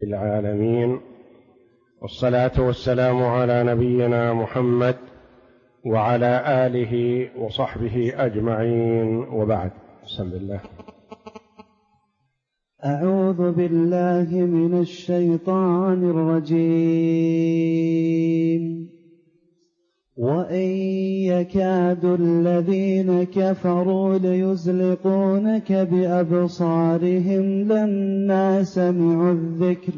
العالمين، والصلاة والسلام على نبينا محمد وعلى آله وصحبه أجمعين، وبعد. بسم الله. أعوذ بالله من الشيطان الرجيم. وإن يكاد الذين كفروا ليزلقونك بأبصارهم لما سمعوا الذكر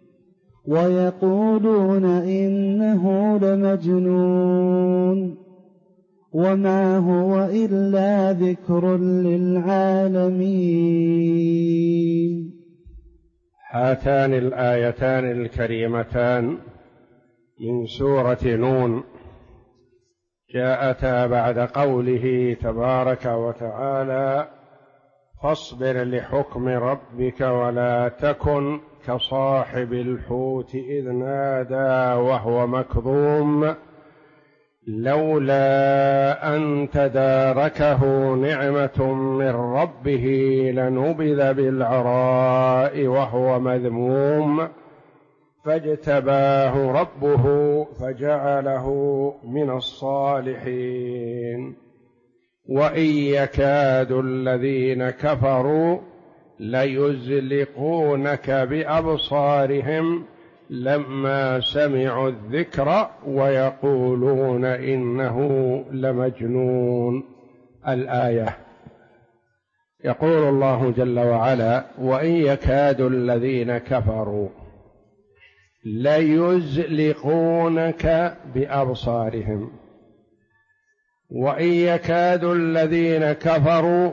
ويقولون إنه لمجنون وما هو إلا ذكر للعالمين. هاتان الآيتان الكريمتان من سورة نون جاءتا بعد قوله تبارك وتعالى: فاصبر لحكم ربك ولا تكن كصاحب الحوت إذ نادى وهو مكظوم لولا أن تداركه نعمة من ربه لنبذ بالعراء وهو مذموم فاجتباه ربه فجعله من الصالحين. وإن يكاد الذين كفروا ليزلقونك بأبصارهم لما سمعوا الذكر ويقولون إنه لمجنون. الآية. يقول الله جل وعلا: وإن يكاد الذين كفروا ليزلقونك بأبصارهم. وإن يكاد الذين كفروا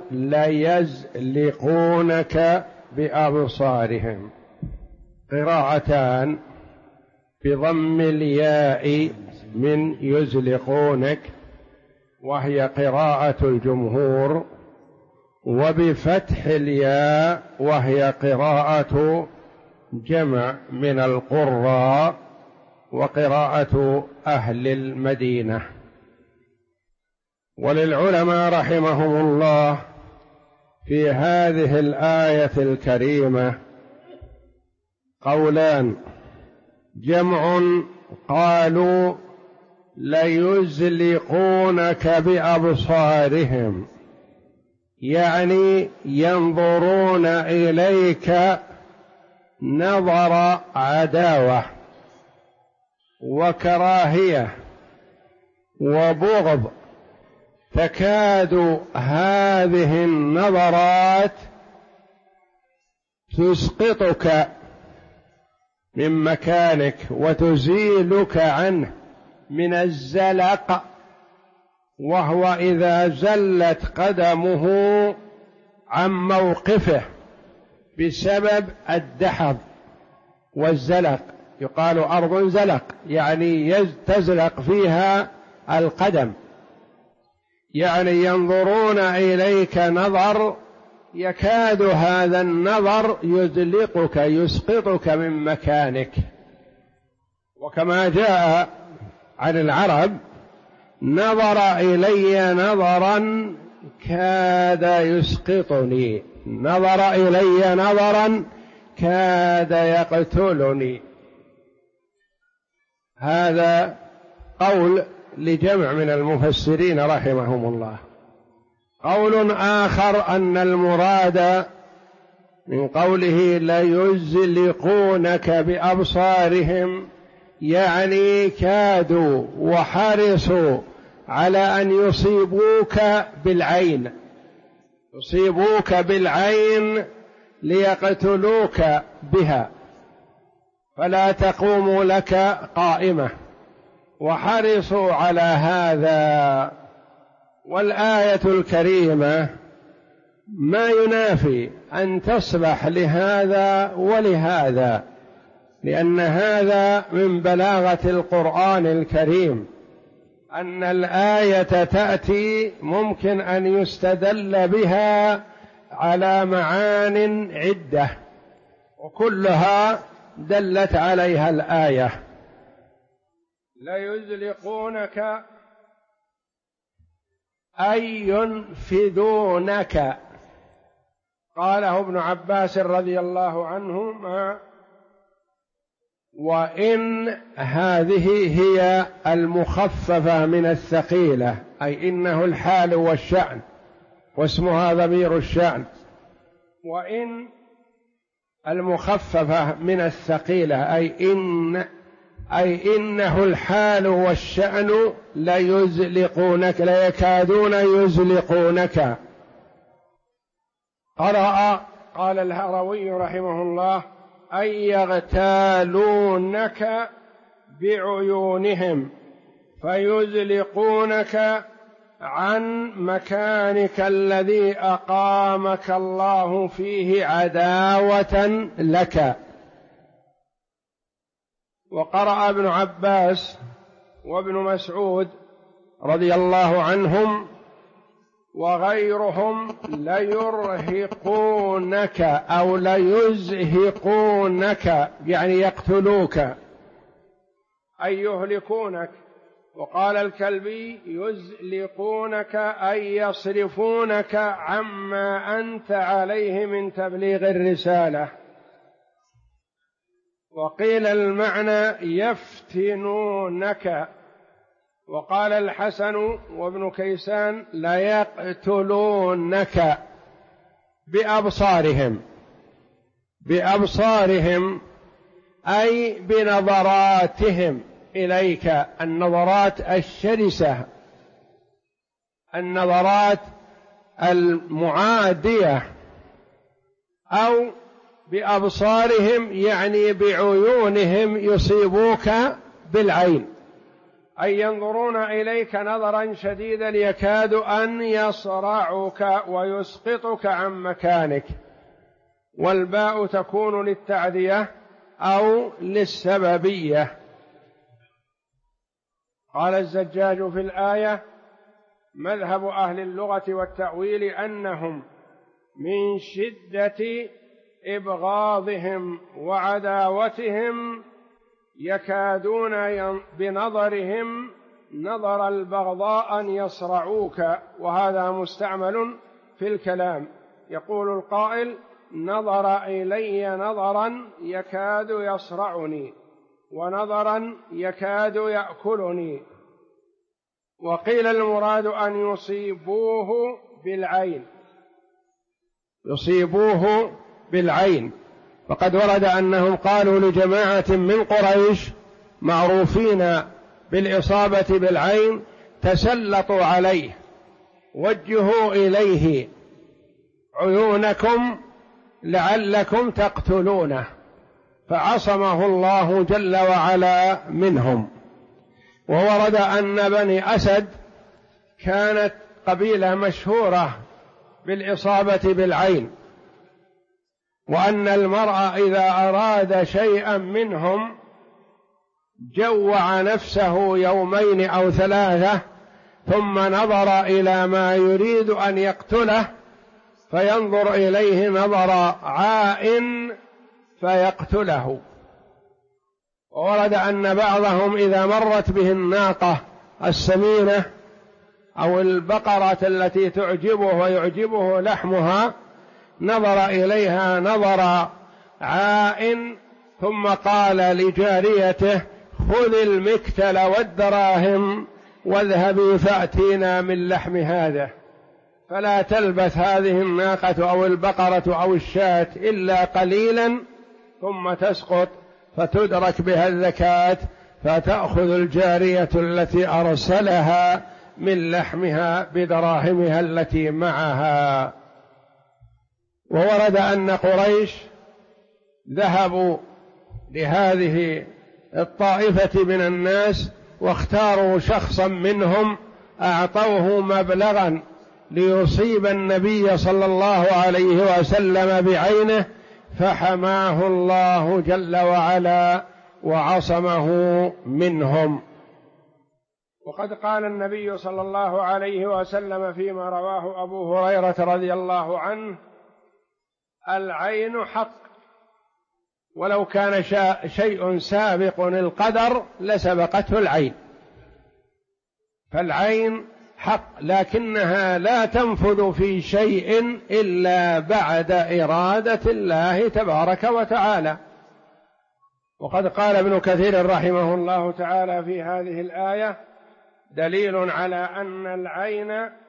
ليزلقونك بأبصارهم. قراءتان بضم الياء من يزلقونك وهي قراءة الجمهور، وبفتح الياء وهي قراءة جمع من القراء وقراءة أهل المدينة. وللعلماء رحمهم الله في هذه الآية الكريمة قولان: جمع قالوا ليزلقونك بأبصارهم، يعني ينظرون إليك نظر عداوة وكراهية وبغض، تكاد هذه النظرات تسقطك من مكانك وتزيلك عنه من الزلق، وهو إذا زلت قدمه عن موقفه بسبب الدحض والزلق. يقال أرض زلق، يعني تزلق فيها القدم، يعني ينظرون إليك نظر يكاد هذا النظر يزلقك يسقطك من مكانك. وكما جاء عن العرب: نظر إلي نظرا كاد يسقطني، نظر إلي نظرا كاد يقتلني. هذا قول لجمع من المفسرين رحمهم الله. قول آخر أن المراد من قوله ليزلقونك بأبصارهم يعني كادوا وحرصوا على أن يصيبوك بالعين، يصيبوك بالعين ليقتلوك بها فلا تقوم لك قائمة، وحرصوا على هذا. والآية الكريمة ما ينافي أن تصلح لهذا ولهذا، لأن هذا من بلاغة القرآن الكريم أن الآية تأتي ممكن أن يستدل بها على معان عدة، وكلها دلت عليها الآية. ليزلقونك أي ينفذونك. قاله ابن عباس رضي الله عنهما وإن هذه هي المخففة من الثقيلة، أي إنه الحال والشأن، واسمها ضمير الشأن. وإن المخففة من الثقيلة أي إنه الحال والشأن ليزلقونك، ليكادون يزلقونك. قال الهروي رحمه الله: أي يغتالونك بعيونهم فيزلقونك عن مكانك الذي أقامك الله فيه عداوة لك. وقرأ ابن عباس وابن مسعود رضي الله عنهم وغيرهم: ليرهقونك أو ليزهقونك، يعني يقتلوك أي يهلكونك. وقال الكلبي: يزلقونك أي يصرفونك عما أنت عليه من تبليغ الرسالة. وقيل المعنى يفتنونك. وقال الحسن وابن كيسان: ليقتلونك بأبصارهم أي بنظراتهم إليك، النظرات الشرسة، النظرات المعادية، أو بأبصارهم يعني بعيونهم يصيبوك بالعين، أي ينظرون إليك نظرا شديدا يكاد أن يصرعك ويسقطك عن مكانك. والباء تكون للتعدية أو للسببية. قال الزجاج في الآية: مذهب أهل اللغة والتأويل أنهم من شدة إبغاضهم وعداوتهم يكادون بنظرهم نظر البغضاء أن يصرعوك، وهذا مستعمل في الكلام. يقول القائل: نظر إلي نظرا يكاد يصرعني، ونظرا يكاد يأكلني. وقيل المراد أن يصيبوه بالعين. فقد ورد أنهم قالوا لجماعة من قريش معروفين بالإصابة بالعين: تسلطوا عليه، وجهوا إليه عيونكم لعلكم تقتلونه، فعصمه الله جل وعلا منهم. وورد أن بني أسد كانت قبيلة مشهورة بالإصابة بالعين، وأن المرء إذا أراد شيئا منهم جوع نفسه يومين أو 3 ثم نظر إلى ما يريد أن يقتله فينظر إليه نظر عائن فيقتله. وورد أن بعضهم إذا مرت به الناقة السمينة أو البقرة التي تعجبه ويعجبه لحمها نظر إليها نظر عائن، ثم قال لجاريته: خذ المكتل والدراهم واذهبي فأتينا من لحم هذا، فلا تلبث هذه الناقة أو البقرة أو الشاة إلا قليلا ثم تسقط فتدرك بها الزكاة، فتأخذ الجارية التي أرسلها من لحمها بدراهمها التي معها. وورد أن قريش ذهبوا لهذه الطائفة من الناس واختاروا شخصا منهم أعطوه مبلغا ليصيب النبي صلى الله عليه وسلم بعينه، فحماه الله جل وعلا وعصمه منهم. وقد قال النبي صلى الله عليه وسلم فيما رواه أبو هريرة رضي الله عنه: العين حق، ولو كان شيء سابق القدر لسبقته العين. فالعين حق، لكنها لا تنفذ في شيء إلا بعد إرادة الله تبارك وتعالى. وقد قال ابن كثير رحمه الله تعالى في هذه الآية: دليل على أن العين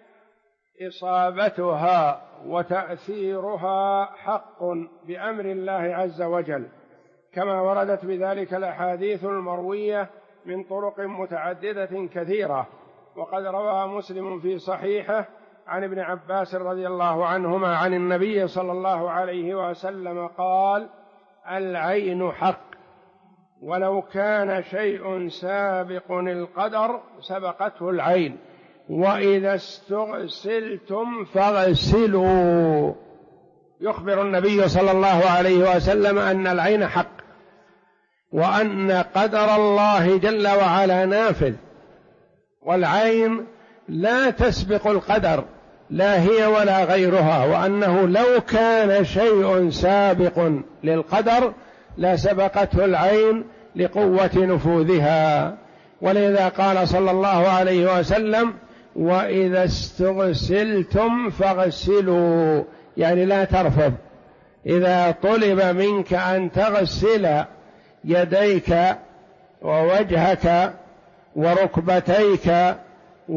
إصابتها وتأثيرها حق بأمر الله عز وجل، كما وردت بذلك الأحاديث المروية من طرق متعددة كثيرة. وقد روى مسلم في صحيحه عن ابن عباس رضي الله عنهما عن النبي صلى الله عليه وسلم قال: العين حق، ولو كان شيء سابق القدر سبقته العين، وإذا استغسلتم فاغسلوا. يخبر النبي صلى الله عليه وسلم أن العين حق، وأن قدر الله جل وعلا نافذ، والعين لا تسبق القدر، لا هي ولا غيرها، وأنه لو كان شيء سابق للقدر لسبقته العين لقوة نفوذها. ولذا قال صلى الله عليه وسلم: وإذا استغسلتم فاغسلوا، يعني لا ترفض. إذا طلب منك أن تغسل يديك ووجهك وركبتيك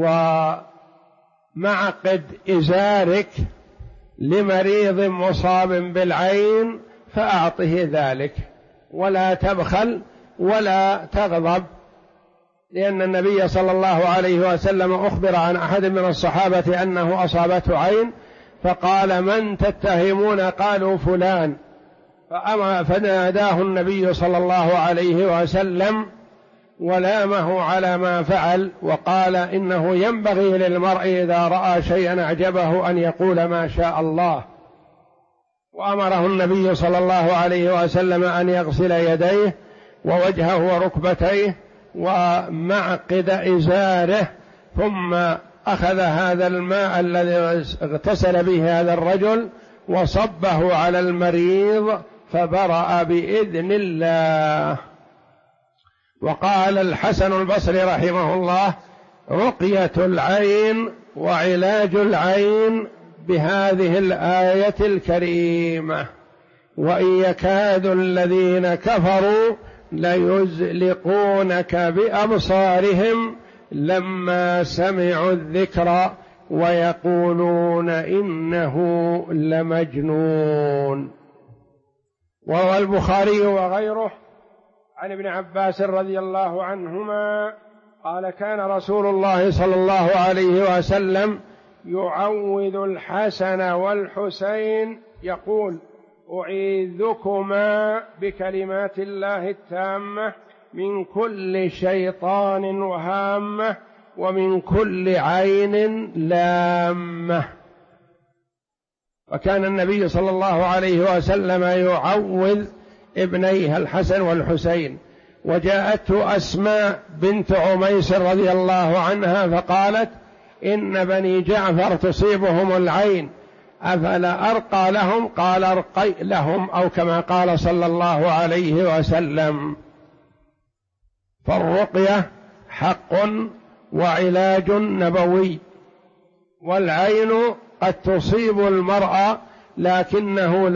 ومعقد إزارك لمريض مصاب بالعين فأعطه ذلك، ولا تبخل ولا تغضب، لأن النبي صلى الله عليه وسلم أخبر عن أحد من الصحابة أنه أصابته عين، فقال: من تتهمون؟ قالوا: فلان. فناداه النبي صلى الله عليه وسلم ولامه على ما فعل، وقال: إنه ينبغي للمرء إذا رأى شيئا أعجبه أن يقول ما شاء الله. وأمره النبي صلى الله عليه وسلم أن يغسل يديه ووجهه وركبتيه ومعقد إزاره، ثم أخذ هذا الماء الذي اغتسل به هذا الرجل وصبه على المريض فبرأ بإذن الله. وقال الحسن البصري رحمه الله: رقية العين وعلاج العين بهذه الآية الكريمة. وإن يكاد الذين كفروا ليزلقونك بأبصارهم لما سمعوا الذكر ويقولون إنه لمجنون. وروى البخاري وغيره عن ابن عباس رضي الله عنهما قال: كان رسول الله صلى الله عليه وسلم يعوذ الحسن والحسين يقول: أعيذكما بكلمات الله التامة من كل شيطان وهامة ومن كل عين لامة. وكان النبي صلى الله عليه وسلم يعوذ ابنيه الحسن والحسين. وجاءته أسماء بنت عميس رضي الله عنها فقالت: إن بني جعفر تصيبهم العين أفلا أرقى لهم؟ قال: ارقي لهم، أو كما قال صلى الله عليه وسلم. فالرقية حق وعلاج نبوي. والعين قد تصيب المرأة لكنها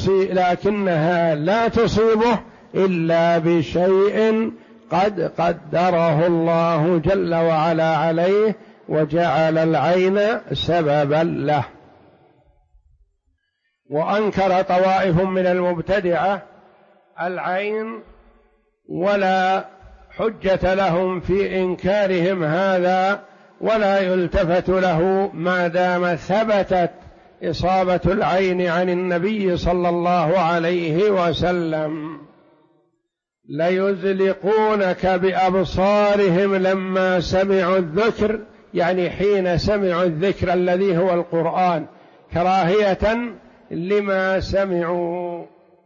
لا تصيبه إلا بشيء قد قدره الله جل وعلا عليه وجعل العين سببا له. وأنكر طوائف من المبتدعة العين، ولا حجة لهم في إنكارهم هذا، ولا يلتفت له ما دام ثبتت إصابة العين عن النبي صلى الله عليه وسلم. ليزلقونك بأبصارهم لما سمعوا الذكر، يعني حين سمعوا الذكر الذي هو القرآن، كراهية لما سمعوا،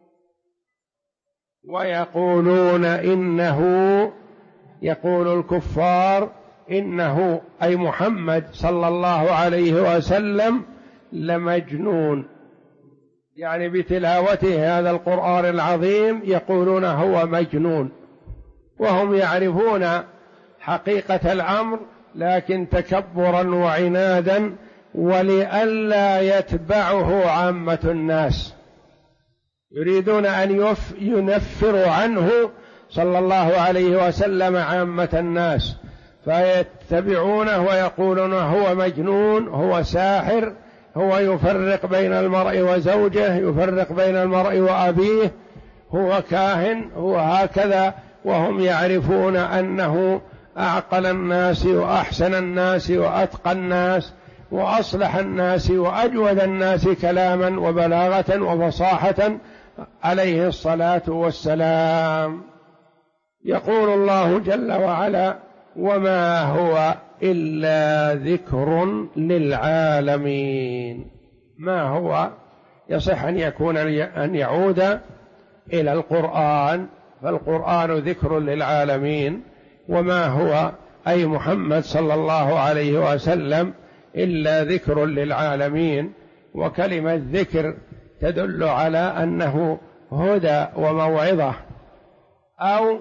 ويقولون إنه، يقول الكفار إنه أي محمد صلى الله عليه وسلم لمجنون، يعني بتلاوته هذا القرآن العظيم يقولون هو مجنون، وهم يعرفون حقيقة الأمر، لكن تكبرا وعنادا ولئلا يتبعه عامة الناس، يريدون أن ينفروا عنه صلى الله عليه وسلم عامة الناس، فيتبعونه ويقولون هو مجنون، هو ساحر، هو يفرق بين المرء وزوجه، يفرق بين المرء وأبيه، هو كاهن، هو هكذا، وهم يعرفون أنه أعقل الناس وأحسن الناس وأتقى الناس وأصلح الناس وأجود الناس كلاما وبلاغة وفصاحة عليه الصلاة والسلام. يقول الله جل وعلا: وما هو إلا ذكر للعالمين. ما هو يصح أن يعود إلى القرآن، فالقرآن ذكر للعالمين. وما هو أي محمد صلى الله عليه وسلم إلا ذكر للعالمين. وكلمة ذكر تدل على أنه هدى وموعظة أو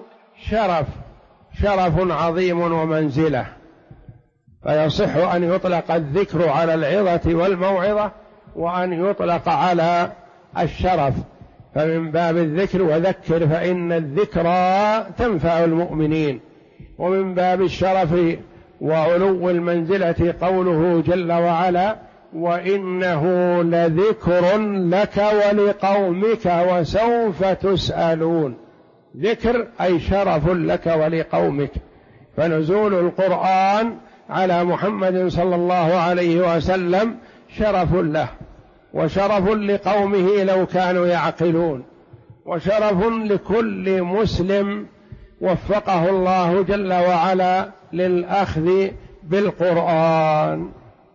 شرف عظيم ومنزلة، فيصح أن يطلق الذكر على العظة والموعظة، وأن يطلق على الشرف، فمن باب الذكر وذكر فإن الذكرى تنفع المؤمنين، ومن باب الشرف وعلو المنزلة قوله جل وعلا: وإنه لذكر لك ولقومك وسوف تسألون. ذكر أي شرف لك ولقومك، فنزول القرآن على محمد صلى الله عليه وسلم شرف له، وشرف لقومه لو كانوا يعقلون، وشرف لكل مسلم وفقه الله جل وعلا للأخذ بالقرآن.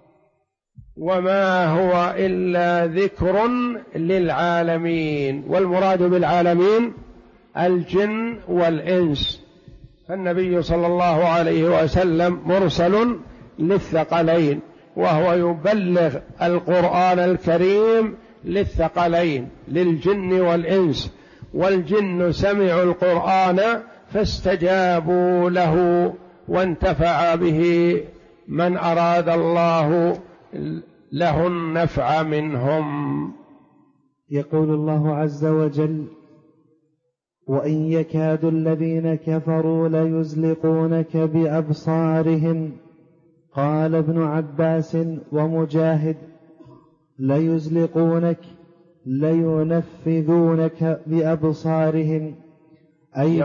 وما هو إلا ذكر للعالمين، والمراد بالعالمين الجن والإنس، فالنبي صلى الله عليه وسلم مرسل للثقلين، وهو يبلغ القرآن الكريم للثقلين للجن والإنس، والجن سمعوا القرآن فاستجابوا له وانتفع به من أراد الله له النفع منهم. يقول الله عز وجل: وإن يكاد الذين كفروا ليزلقونك بأبصارهم. قال ابن عباس ومجاهد: ليزلقونك لينفذونك بأبصارهم، أي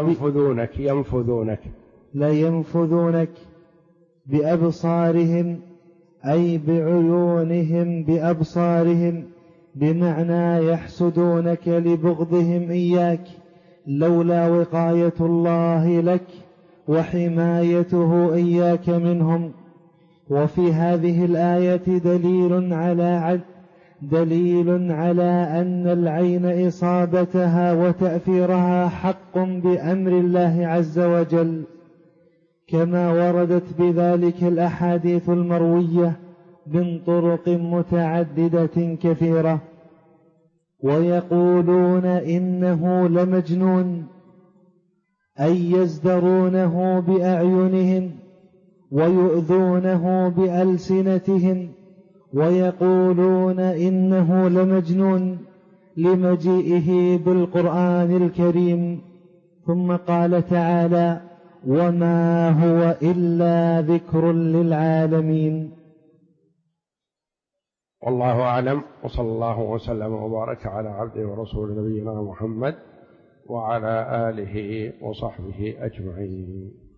لينفذونك بأبصارهم، أي بعيونهم بأبصارهم، بمعنى يحسدونك لبغضهم إياك، لولا وقاية الله لك وحمايته إياك منهم. وفي هذه الآية دليل على أن العين إصابتها وتأثيرها حق بأمر الله عز وجل، كما وردت بذلك الأحاديث المروية من طرق متعددة كثيرة. ويقولون إنه لمجنون، أي يزدرونه بأعينهم ويؤذونه بألسنتهم، ويقولون إنه لمجنون لمجيئه بالقرآن الكريم. ثم قال تعالى: وما هو إلا ذكر للعالمين. والله أعلم، وصلى الله وسلم وبارك على عبده ورسول نبينا محمد وعلى آله وصحبه أجمعين.